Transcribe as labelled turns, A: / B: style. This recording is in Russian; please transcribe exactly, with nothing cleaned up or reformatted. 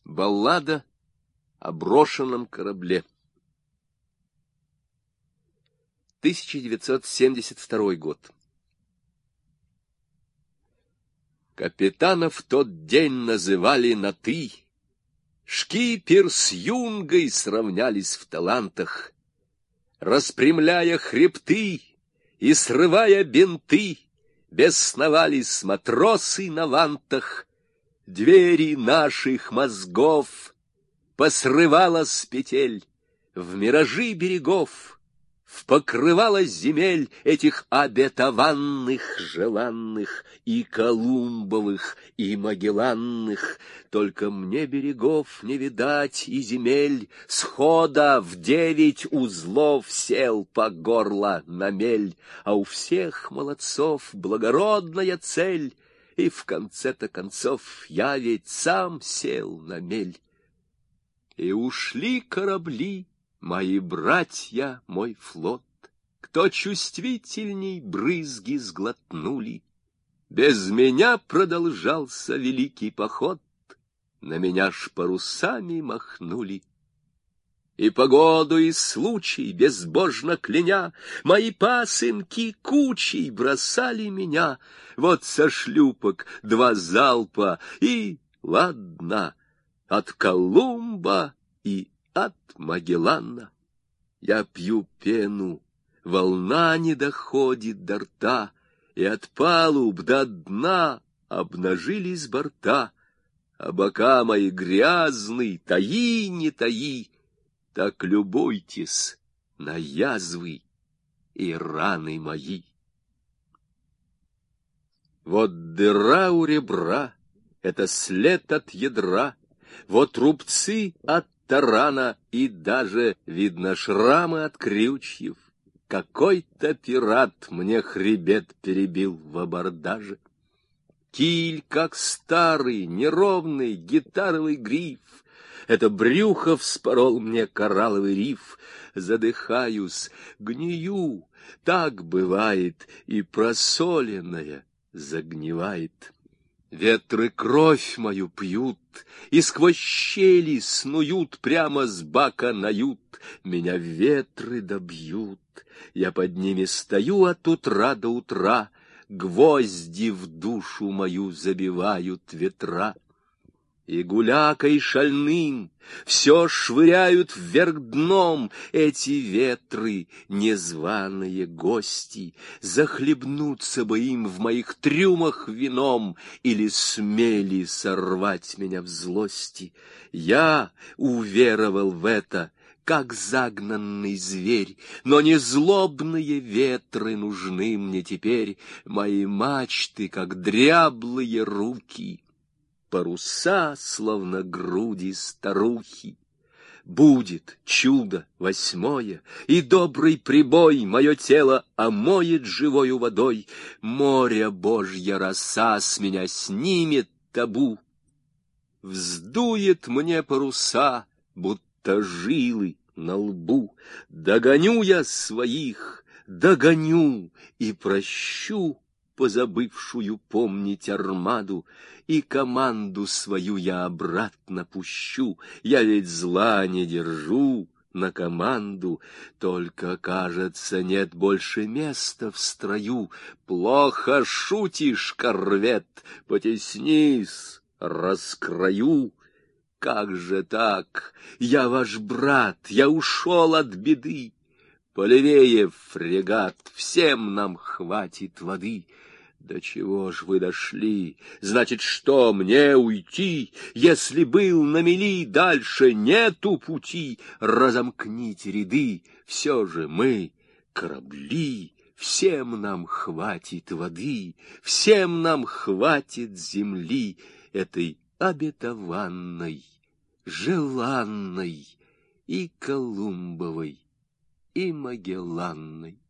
A: Баллада о брошенном корабле. тысяча девятьсот семьдесят второй год. Капитана в тот день называли на «ты». Шкипер с юнгой сравнялись в талантах. Распрямляя хребты и срывая бинты, бесновались матросы на вантах. Двери наших мозгов посрывала с петель в миражи берегов, в покрывало земель этих обетованных, желанных, и Колумбовых, и Магелланных. Только мне берегов не видать и земель, схода в девять узлов сел по горло на мель, а у всех молодцов благородная цель, и в конце-то концов я ведь сам сел на мель. И ушли корабли, мои братья, мой флот, кто чувствительней брызги сглотнули. Без меня продолжался великий поход, на меня ж парусами махнули. И погоду, и случай, безбожно кляня, мои пасынки кучей бросали меня. Вот со шлюпок два залпа, и ладно, от Колумба и от Магеллана. Я пью пену, волна не доходит до рта, и от палуб до дна обнажились борта. А бока мои грязны, таи, не таи, так любуйтесь на язвы и раны мои. Вот дыра у ребра — это след от ядра, вот рубцы от тарана, и даже видно шрамы от крючьев. Какой-то пират мне хребет перебил в абордаже. Киль, как старый, неровный гитаровый гриф, это брюхо вспорол мне коралловый риф. Задыхаюсь, гнию, так бывает, и просоленное загнивает. Ветры кровь мою пьют, и сквозь щели снуют, прямо с бака на ют. Меня ветры добьют, я под ними стою от утра до утра. Гвозди в душу мою забивают ветра. И гулякой шальным все швыряют вверх дном эти ветры, незваные гости. Захлебнуться бы им в моих трюмах вином, или смели сорвать меня в злости. Я уверовал в это, как загнанный зверь, но не злобные ветры нужны мне теперь. Мои мачты, как дряблые руки, паруса, словно груди старухи. Будет чудо восьмое, и добрый прибой мое тело омоет живою водой. Море Божья роса с меня снимет табу, вздует мне паруса, будто жилы на лбу. Догоню я своих, догоню и прощу позабывшую помнить армаду, и команду свою я обратно пущу. Я ведь зла не держу на команду, только, кажется, нет больше места в строю. Плохо шутишь, корвет, потеснись, раскрою. Как же так? Я ваш брат, я ушел от беды. Полевее фрегат, всем нам хватит воды. До чего ж вы дошли? Значит, что, мне уйти? Если был на мели, дальше нету пути. Разомкните ряды, все же мы корабли. Всем нам хватит воды, всем нам хватит земли, этой обетованной, желанной и Колумбовой, и Магелланной.